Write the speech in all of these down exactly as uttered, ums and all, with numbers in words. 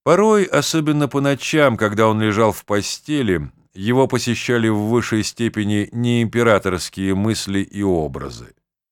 Порой, особенно по ночам, когда он лежал в постели, его посещали в высшей степени неимператорские мысли и образы.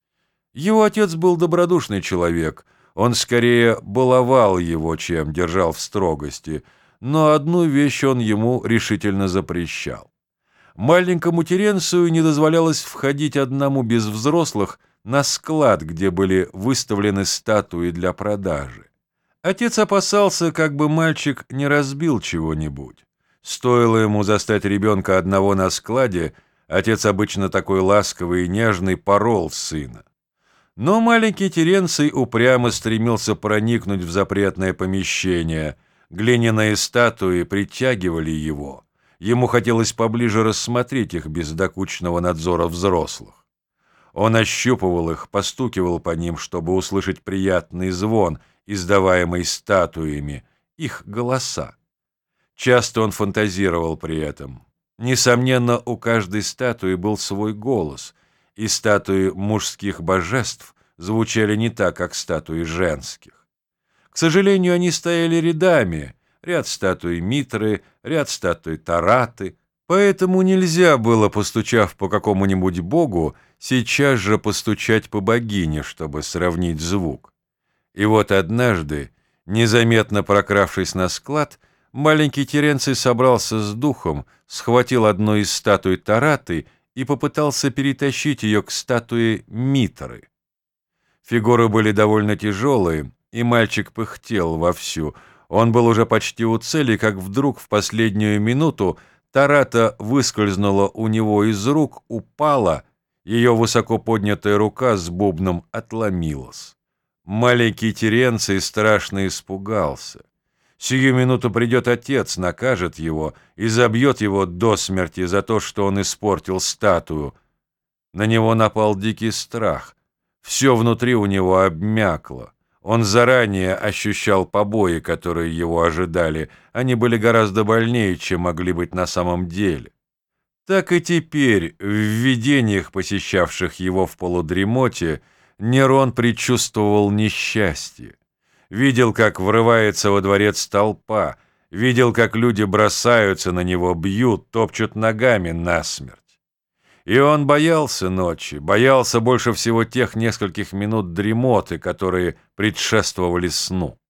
Его отец был добродушный человек, он скорее баловал его, чем держал в строгости, но одну вещь он ему решительно запрещал. Маленькому Теренцию не дозволялось входить одному без взрослых на склад, где были выставлены статуи для продажи. Отец опасался, как бы мальчик не разбил чего-нибудь. Стоило ему застать ребенка одного на складе, отец, обычно такой ласковый и нежный, порол сына. Но маленький Теренций упрямо стремился проникнуть в запретное помещение. Глиняные статуи притягивали его. Ему хотелось поближе рассмотреть их без докучного надзора взрослых. Он ощупывал их, постукивал по ним, чтобы услышать приятный звон, издаваемый статуями, их голоса. Часто он фантазировал при этом. Несомненно, у каждой статуи был свой голос, и статуи мужских божеств звучали не так, как статуи женских. К сожалению, они стояли рядами, ряд статуй Митры, ряд статуй Тараты, поэтому нельзя было, постучав по какому-нибудь богу, сейчас же постучать по богине, чтобы сравнить звук. И вот однажды, незаметно прокравшись на склад, маленький Теренций собрался с духом, схватил одну из статуй Тараты и попытался перетащить ее к статуе Митры. Фигуры были довольно тяжелые, и мальчик пыхтел вовсю. Он был уже почти у цели, как вдруг в последнюю минуту Тарата выскользнула у него из рук, упала, ее высоко поднятая рука с бубном отломилась. Маленький Теренций страшно испугался. Сию минуту придет отец, накажет его и забьет его до смерти за то, что он испортил статую. На него напал дикий страх. Все внутри у него обмякло. Он заранее ощущал побои, которые его ожидали. Они были гораздо больнее, чем могли быть на самом деле. Так и теперь, в видениях, посещавших его в полудремоте, Нерон предчувствовал несчастье. Видел, как врывается во дворец толпа, видел, как люди бросаются на него, бьют, топчут ногами насмерть. И он боялся ночи, боялся больше всего тех нескольких минут дремоты, которые предшествовали сну.